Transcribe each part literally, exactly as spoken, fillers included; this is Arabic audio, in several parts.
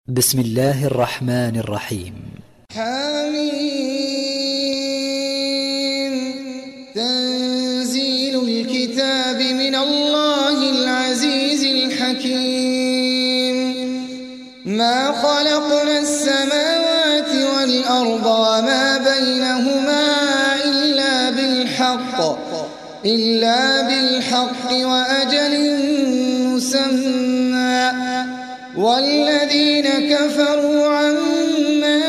بسم الله الرحمن الرحيم. حميم. تنزيل الكتاب من الله العزيز الحكيم. ما خلقنا السماوات والأرض وما بينهما إلا بالحق إلا بالحق وأجل مسمى والذين كفروا عما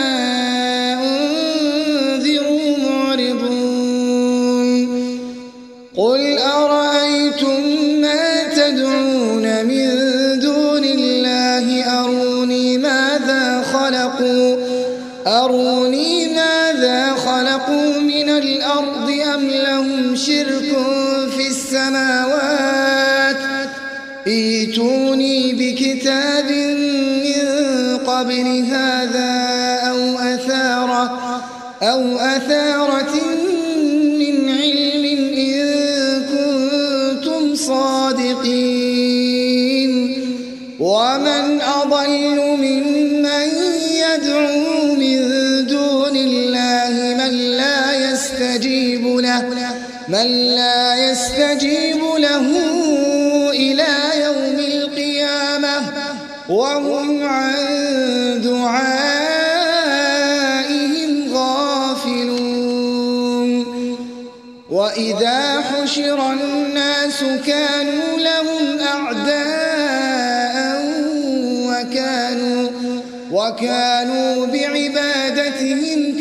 أنذروا معرضون. قل أرأيتم ما تدعون من دون الله أروني ماذا خلقوا أروني ماذا خلقوا من الأرض أم لهم شرك في السماوات ائتوني بكتاب من قبل هذا أو أثارة أو أثارة من علم إن كنتم صادقين. ومن أضل ممن يدعو من دون الله من لا يستجيب له من لا يستجيب له إلى يوم القيامة وهم عن دعائهم غافلون. وإذا حشر الناس كانوا لهم أعداء وكانوا وكانوا بعبادتهم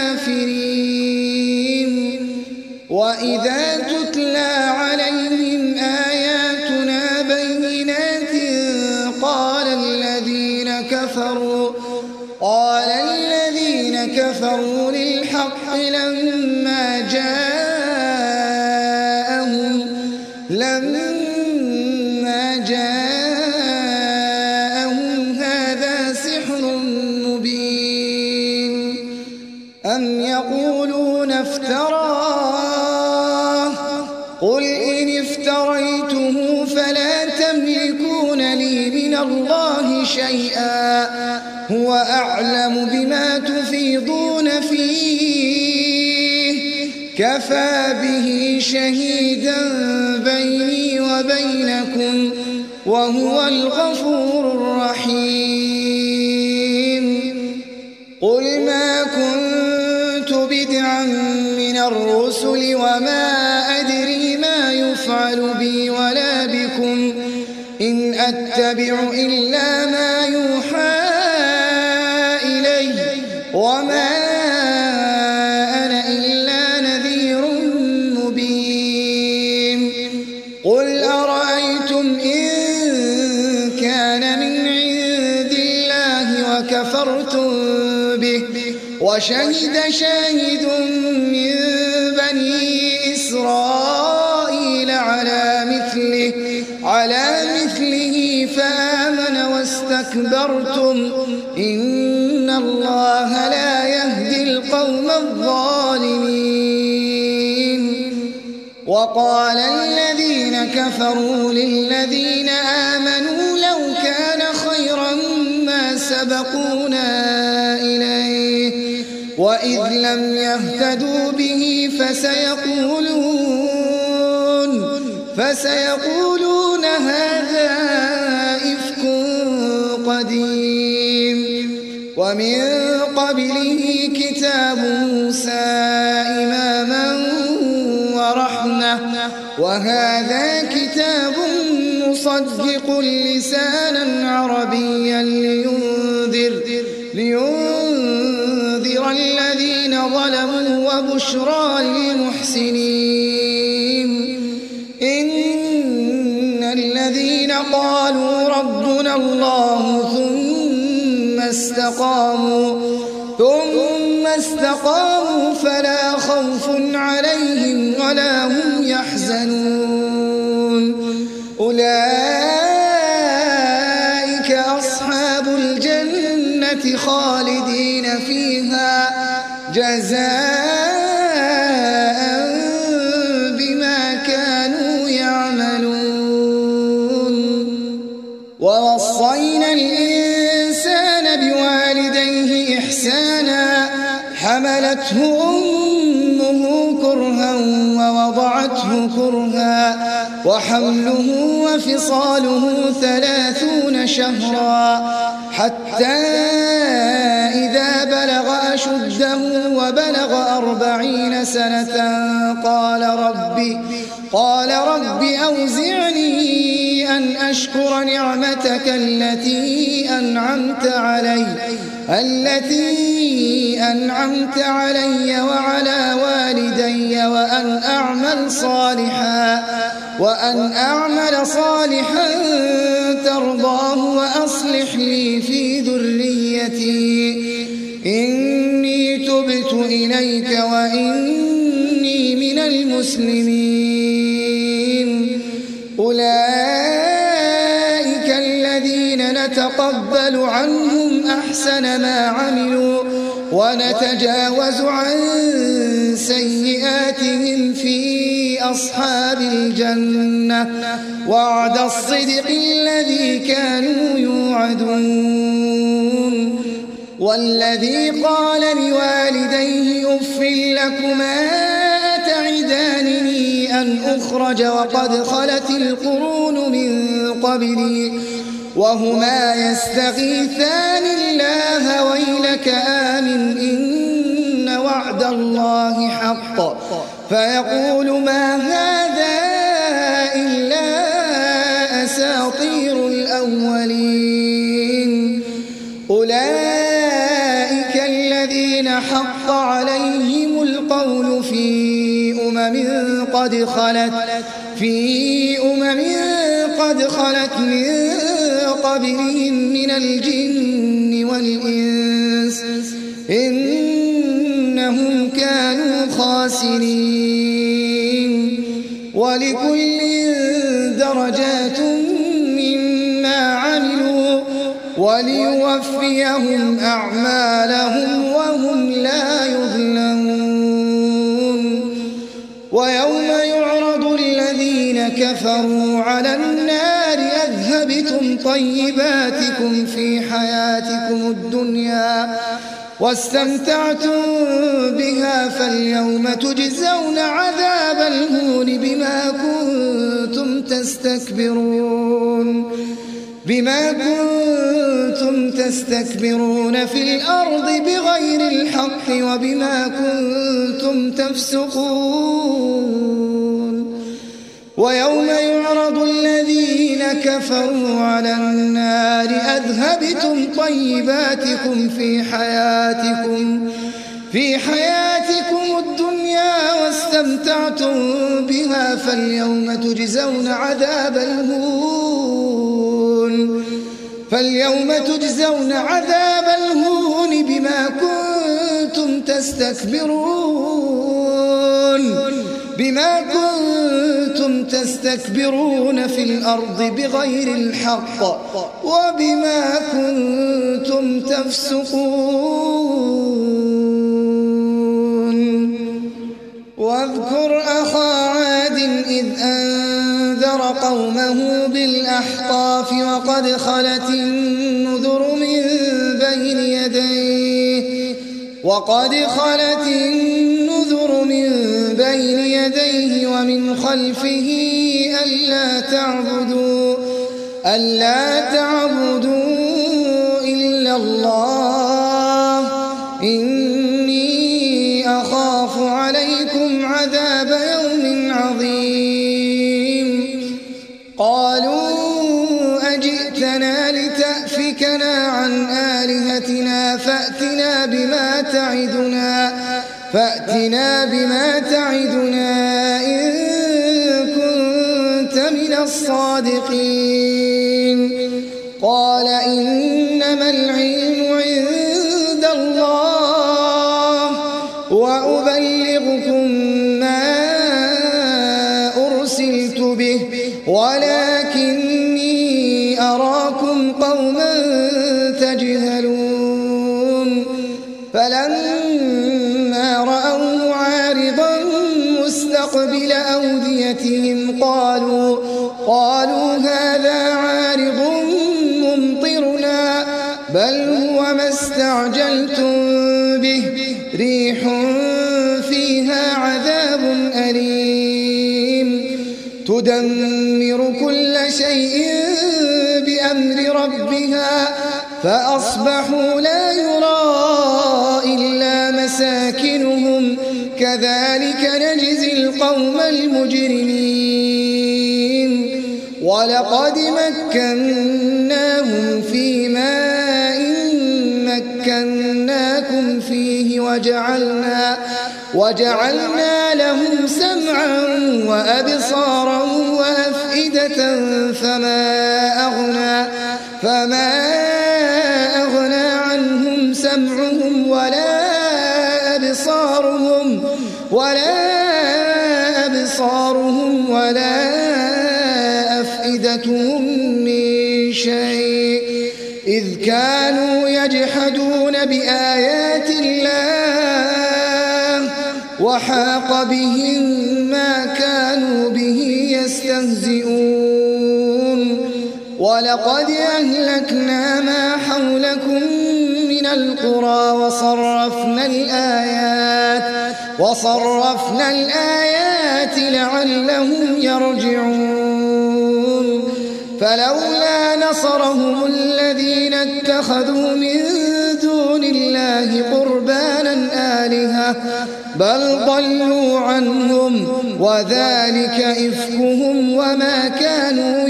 كافرين. وإذا تتلى عليهم آياتنا بينات قال الذين كفروا قال الذين كفروا للحق لما جاءهم لما جاءهم هذا سحر مبين. أم يقولون افتراه قل إن افتريته فلا تملكون لي من الله شيئا هو أعلم بما تفيضون فيه كفى به شهيدا بيني وبينكم وهو الغفور الرحيم. قل ما كنت بدعا من الرسل وما أدري ما يفعل بي ولا بكم إن أتبع إلا ما يوحى إلي وما أنا إلا نذير مبين. قل أرأيتم إن كان من عند الله وكفرتم به وشهد شاهد من بني إسرائيل على مثله على مثله فآمن واستكبرتم إن الله لا يهدي القوم الظالمين. وقال الذين كفروا للذين آمنوا لو كان خيرا ما سبقونا إليه وإذ لم يهتدوا به فسيقولون فسيقولون هذا إفك قديم. ومن قبله كتاب موسى إماما ورحمة وهذا كتاب مصدق لسانا عربيا لينذر لينذر الذين ظلموا وبشرى للمحسنين. إن الذين قالوا ربنا الله ثم استقاموا ثم استقاموا فلا خوف عليهم ولا هم يحزنون. أولئك أصحاب الجنة خالدين فيها جزاء بما كانوا يعملون. ووصينا الإنسان إحسانا حملته أمه كرها ووضعته كرها وحمله وفصاله ثلاثون شهرا حتى إذا بلغ أشده وبلغ أربعين سنة قال ربي قال رب أوزعني أن أشكر نعمتك التي أنعمت علي التي أنعمت علي وعلى والدي وأن أعمل صالحا وأن أعمل صالحا ترضاه وأصلح لي في ذريتي إني تبت إليك وإني من المسلمين. أولئك الذين نتقبل عنهم أحسن ما عملوا ونتجاوز عن سيئاتهم في أصحاب الجنة وعد الصدق الذي كانوا يوعدون. والذي قال لوالديه أف لكما أتعدانني أن أخرج وقد خلت القرون من قبلي وهما يستغيثان الله ويلك آمن إن وعد الله حق فيقول ما هذا إلا أساطير الأولين. أولئك الذين حق عليهم القول في أمم قد خلت في أمم قد خلت من قبلهم من الجن والإنس إنهم كانوا خاسرين. ولكل درجات مما عملوا وليوفيهم أعمالهم وهم لا يظلمون. ويوم يعرض الذين كفروا على النار أذهبتم طيباتكم في حياتكم الدنيا واستمتعتم بها فاليوم تجزون عذاب الهون بما كنتم تستكبرون بما كنتم تستكبرون في الأرض بغير الحق وبما كنتم تفسقون. ويوم يعرض الذين كفروا على النار أذهبتم طيباتكم في حياتكم في حياتكم الدنيا واستمتعتم بها فاليوم تجزون عذاب الهون فاليوم تجزون عذاب الهون بما كنتم تستكبرون بما كنتم تستكبرون في الأرض بغير الحق وبما كنتم تفسقون. واذكر أخا عاد إذ أنذر قومه بالأحقاف وقد خلت النذر من بين يديه وقد خلت النذر من بين يديه ومن خلفه ألا تعبدوا ألا تعبدوا إلا الله إني أخاف عليكم عذاب يوم عظيم. قالوا أجئتنا لتأفكنا عن آلهتنا فأتنا بما تعدنا فأتنا بما تعدنا إن كنت من الصادقين. قال إنما العلم عند الله وأبلغكم ما أرسلت به ولكني أراكم قوما تجهلون. فلما رأوه عارضا مستقبل أوديتهم قالوا قالوا هذا عارض ممطرنا بل هو ما استعجلتم به ريح فيها عذاب أليم تدمر كل شيء بأمر ربها فأصبحوا لا يرى إلا مساكنهم كذلك نجزي القوم المجرمين ولقد مكناهم في ماء مكناكم فيه وجعلنا وجعلنا لهم سمعا وأبصارا وأفئدة فما أغنى فما أغنى عنهم سمعهم ولا أبصارهم ولا أبصارهم ولا أفئدتهم من شيء إذ كانوا يجحدون بآيات الله وحاق بهم ما كانوا به يستهزئون ولقد أهلكنا ما حولكم من القرى وصرفنا الآيات وصرفنا الآيات لعلهم يرجعون فلولا نصرهم الذين اتخذوا من دون الله قربانا آلهة بل ضلوا عنهم وذلك إفكهم وما كانوا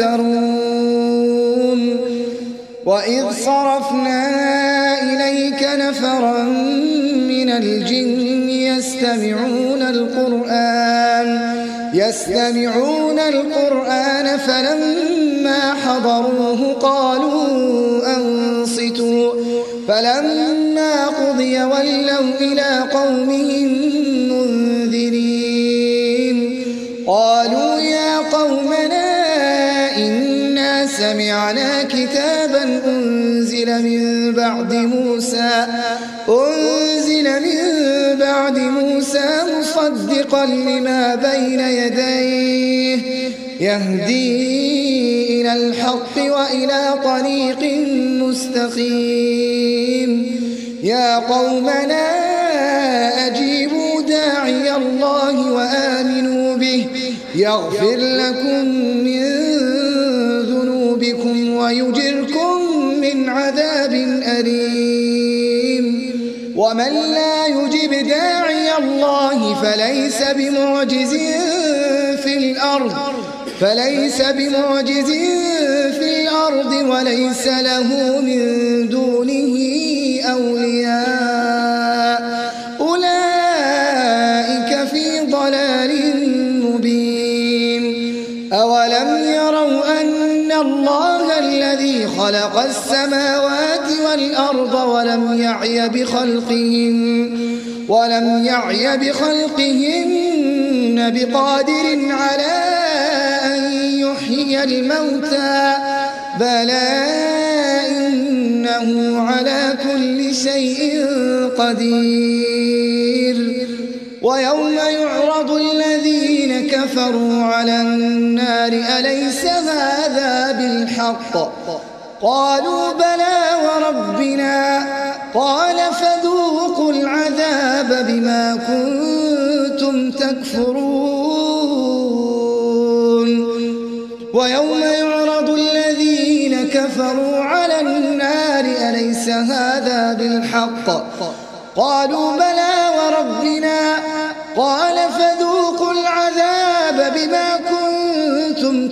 يفترون وإذ صرفنا إليك نفرا من الجن يستمعون القرآن يستمعون القرآن فلما حضروه قالوا أنصتوا فلما قضي ولوا إلى قومهم منذرين قالوا يا قومنا إنا سمعنا كتابا أنزل من بعد موسى أنزل من بعد موسى مصدقا لما بين يديه يهدي إلى الحق وإلى طريق مستقيم يا قومنا أجيبوا داعي الله وآمنوا به يغفر لكم من ذنوبكم ويجركم من عذاب أليم ومن لا يجب داعي الله فليس بمعجز في الأرض فليس بمعجز في الأرض وليس له من دونه أولياء أولئك في ضلال مبين أولم يروا أن الله الذي خلق السماوات والأرض ولم يعي بخلقهن ولم يعي بخلقهن بقادر على أن يحيي الموتى بلى إنه على كل شيء قدير ويوم يعرض الذين كفروا على النار أليس هذا بالحق قالوا بلى وربنا قال فذوقوا العذاب بما كنتم تكفرون ويوم يعرض الذين كفروا على النار أليس هذا بالحق قالوا بلى وربنا قال فذوقوا العذاب بما كنتم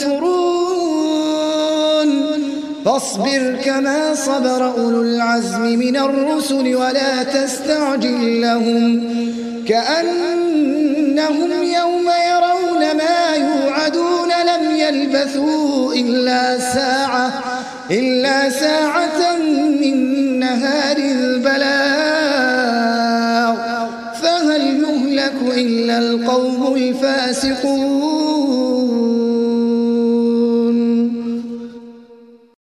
تكفرون فاصبر كما صبر أولو العزم من الرسل ولا تستعجل لهم كأنهم يوم يرون ما يوعدون لم يلبثوا إلا ساعة إلا ساعة من نهار البلاغ فهل يهلك إلا القوم الفاسقون